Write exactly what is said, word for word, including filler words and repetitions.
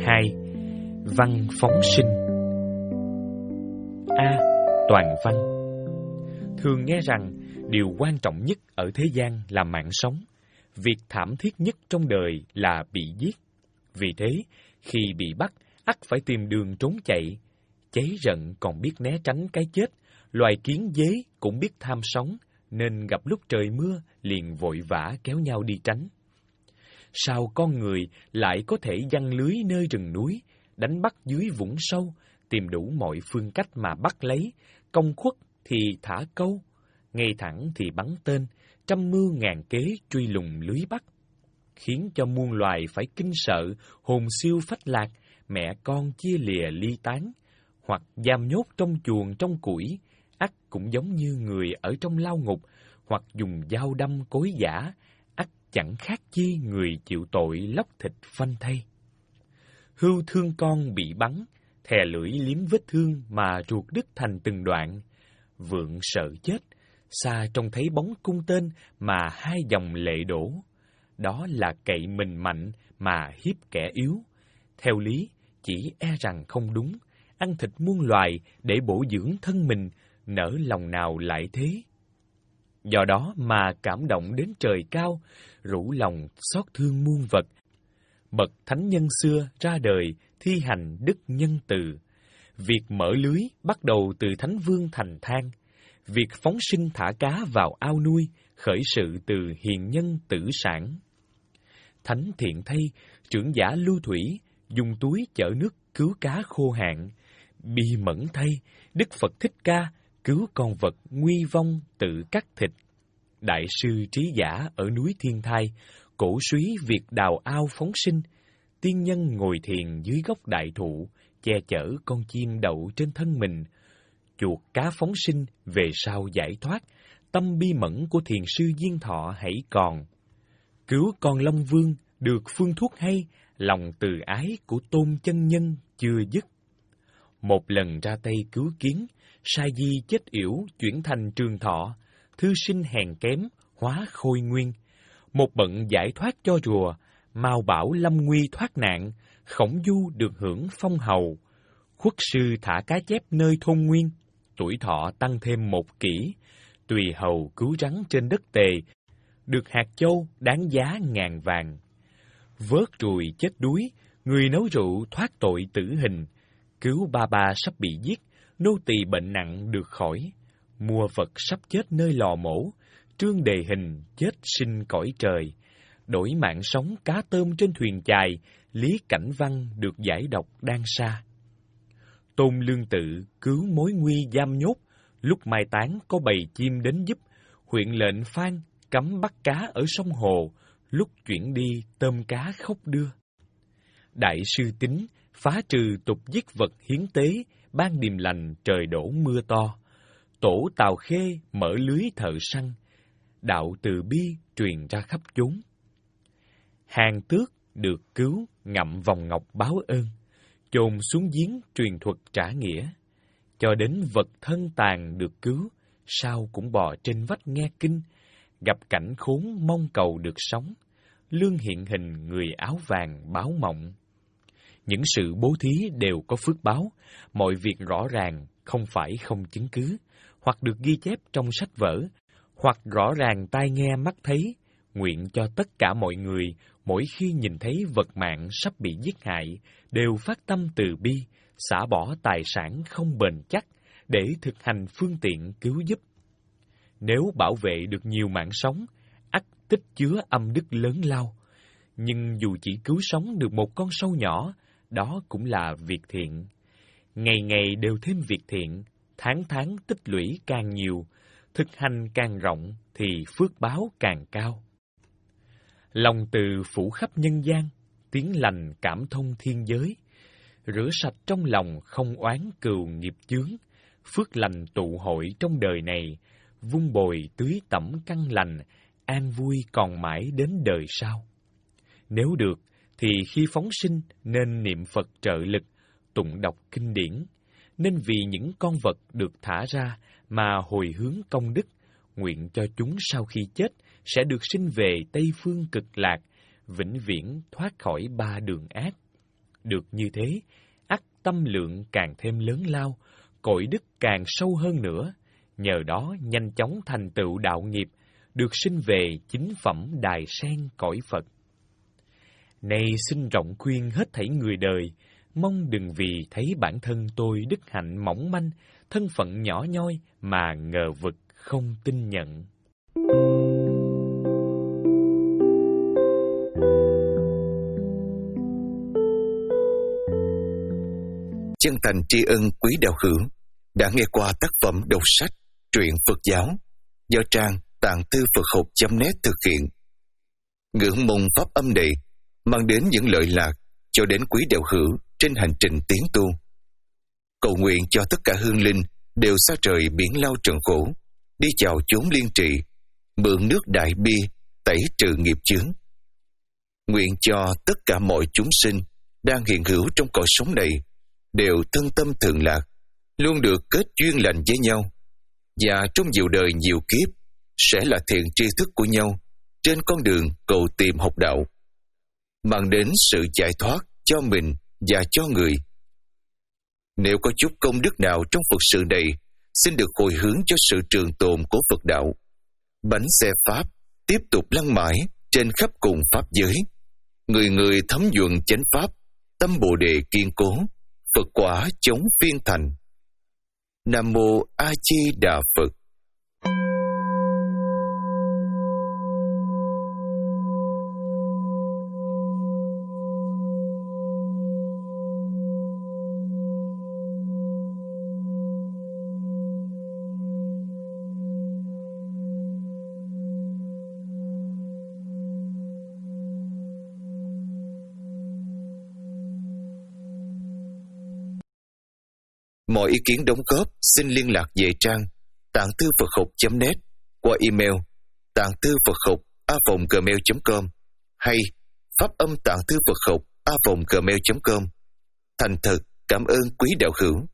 hai. Văn phóng sinh. A. Toàn văn. Thường nghe rằng điều quan trọng nhất ở thế gian là mạng sống. Việc thảm thiết nhất trong đời là bị giết. Vì thế, khi bị bắt, ắt phải tìm đường trốn chạy. Cháy rận còn biết né tránh cái chết, loài kiến dế cũng biết tham sống, nên gặp lúc trời mưa liền vội vã kéo nhau đi tránh. Sao con người lại có thể giăng lưới nơi rừng núi, đánh bắt dưới vũng sâu, tìm đủ mọi phương cách mà bắt lấy, công khuất thì thả câu, ngay thẳng thì bắn tên, trăm mưu ngàn kế truy lùng lưới bắt, khiến cho muôn loài phải kinh sợ, hồn siêu phách lạc, mẹ con chia lìa ly tán, hoặc giam nhốt trong chuồng trong củi, ắt cũng giống như người ở trong lao ngục, hoặc dùng dao đâm cối giã, ắt chẳng khác chi người chịu tội lóc thịt phanh thây. Hươu thương con bị bắn, thè lưỡi liếm vết thương mà ruột đứt thành từng đoạn. Vượng sợ chết, xa trông thấy bóng cung tên mà hai dòng lệ đổ. Đó là cậy mình mạnh mà hiếp kẻ yếu. Theo lý, chỉ e rằng không đúng, ăn thịt muôn loài để bổ dưỡng thân mình, nỡ lòng nào lại thế. Do đó mà cảm động đến trời cao, rủ lòng xót thương muôn vật. Bậc thánh nhân xưa ra đời thi hành đức nhân từ. Việc mở lưới bắt đầu từ Thánh Vương Thành Thang. Việc phóng sinh thả cá vào ao nuôi khởi sự từ hiền nhân tử sản. Thánh thiện thay, trưởng giả Lưu Thủy dùng túi chở nước cứu cá khô hạn. Bi mẫn thay, Đức Phật Thích Ca cứu con vật nguy vong tự cắt thịt. Đại sư Trí Giả ở núi Thiên Thai cổ suý việc đào ao phóng sinh. Tiên nhân ngồi thiền dưới gốc đại thụ, che chở con chim đậu trên thân mình. Chuột cá phóng sinh về sau giải thoát, tâm bi mẫn của thiền sư Diên Thọ hãy còn. Cứu con Long Vương được phương thuốc hay, lòng từ ái của Tôn Chân Nhân chưa dứt. Một lần ra tay cứu kiến, Sa Di chết yểu chuyển thành Trường Thọ, thư sinh hèn kém hóa Khôi Nguyên. Một bận giải thoát cho rùa, Mao Bảo lâm nguy thoát nạn, Khổng Du được hưởng phong hầu. Khuất sư thả cá chép nơi thôn nguyên, tuổi thọ tăng thêm một kỷ. Tùy hầu cứu rắn trên đất Tề, được hạt châu đáng giá ngàn vàng. Vớt ruồi chết đuối, người nấu rượu thoát tội tử hình. Cứu ba ba sắp bị giết, nô tỳ bệnh nặng được khỏi. Mua vật sắp chết nơi lò mổ, Trương Đề Hình chết sinh cõi trời. Đổi mạng sống cá tôm trên thuyền chài, Lý Cảnh Văn được giải độc đang xa. Tôn Lương Tự cứu mối nguy giam nhốt, lúc mai táng có bầy chim đến giúp. Huyện lệnh Phan cấm bắt cá ở sông Hồ, lúc chuyển đi tôm cá khóc đưa. Đại sư Tín phá trừ tục giết vật hiến tế, ban điềm lành trời đổ mưa to. Tổ Tào Khê mở lưới thợ săn, đạo từ bi truyền ra khắp chốn. Hàng Tước được cứu ngậm vòng ngọc báo ơn, chôn xuống giếng truyền thuật trả nghĩa. Cho đến vật thân tàn được cứu, sao cũng bò trên vách nghe kinh. Gặp cảnh khốn mong cầu được sống, lương hiện hình người áo vàng báo mộng. Những sự bố thí đều có phước báo, mọi việc rõ ràng, không phải không chứng cứ, hoặc được ghi chép trong sách vở, hoặc rõ ràng tai nghe mắt thấy. Nguyện cho tất cả mọi người, mỗi khi nhìn thấy vật mạng sắp bị giết hại, đều phát tâm từ bi, xả bỏ tài sản không bền chắc, để thực hành phương tiện cứu giúp. Nếu bảo vệ được nhiều mạng sống, ắt tích chứa âm đức lớn lao. Nhưng dù chỉ cứu sống được một con sâu nhỏ, đó cũng là việc thiện. Ngày ngày đều thêm việc thiện, tháng tháng tích lũy càng nhiều, thực hành càng rộng thì phước báo càng cao. Lòng từ phủ khắp nhân gian, tiếng lành cảm thông thiên giới. Rửa sạch trong lòng không oán cừu nghiệp chướng, phước lành tụ hội trong đời này, vun bồi tưới tẩm căn lành, an vui còn mãi đến đời sau. Nếu được, thì khi phóng sinh nên niệm Phật trợ lực, tụng đọc kinh điển, nên vì những con vật được thả ra mà hồi hướng công đức, nguyện cho chúng sau khi chết sẽ được sinh về Tây Phương Cực Lạc, vĩnh viễn thoát khỏi ba đường ác. được như thế, ắt tâm lượng càng thêm lớn lao, cội đức càng sâu hơn nữa, nhờ đó nhanh chóng thành tựu đạo nghiệp, được sinh về chính phẩm đài sen cõi Phật. Nay xin rộng khuyên hết thảy người đời, mong đừng vì thấy bản thân tôi đức hạnh mỏng manh, thân phận nhỏ nhoi mà ngờ vực không tin nhận. Chân thành tri ân quý đạo hữu đã nghe qua tác phẩm đọc sách truyện Phật giáo do trang tạng thư Phật học chấm net thực hiện. Ngưỡng mong pháp âm này mang đến những lợi lạc cho đến quý đạo hữu trên hành trình tiến tu. Cầu nguyện cho tất cả hương linh đều xa trời biển lao trần khổ, đi chào chốn liên trị, mượn nước đại bi tẩy trừ nghiệp chướng. Nguyện cho tất cả mọi chúng sinh đang hiện hữu trong cõi sống này đều thân tâm thường lạc, luôn được kết duyên lành với nhau, và trong nhiều đời nhiều kiếp sẽ là thiện tri thức của nhau trên con đường cầu tìm học đạo, mang đến sự giải thoát cho mình và cho người. Nếu có chút công đức nào trong Phật sự này, xin được hồi hướng cho sự trường tồn của Phật đạo. Bánh xe Pháp tiếp tục lăn mãi trên khắp cùng Pháp giới. Người người thấm nhuận chánh Pháp, tâm Bồ Đề kiên cố, Phật quả chống phiên thành. Nam Mô A Di Đà Phật. Mọi ý kiến đóng góp xin liên lạc về trang tạng thư Phật học chấm net qua email tạng thư Phật học a vòng gmail chấm com hay pháp âm tạng thư Phật học a vòng gmail chấm com. Thành thật cảm ơn quý đạo hữu.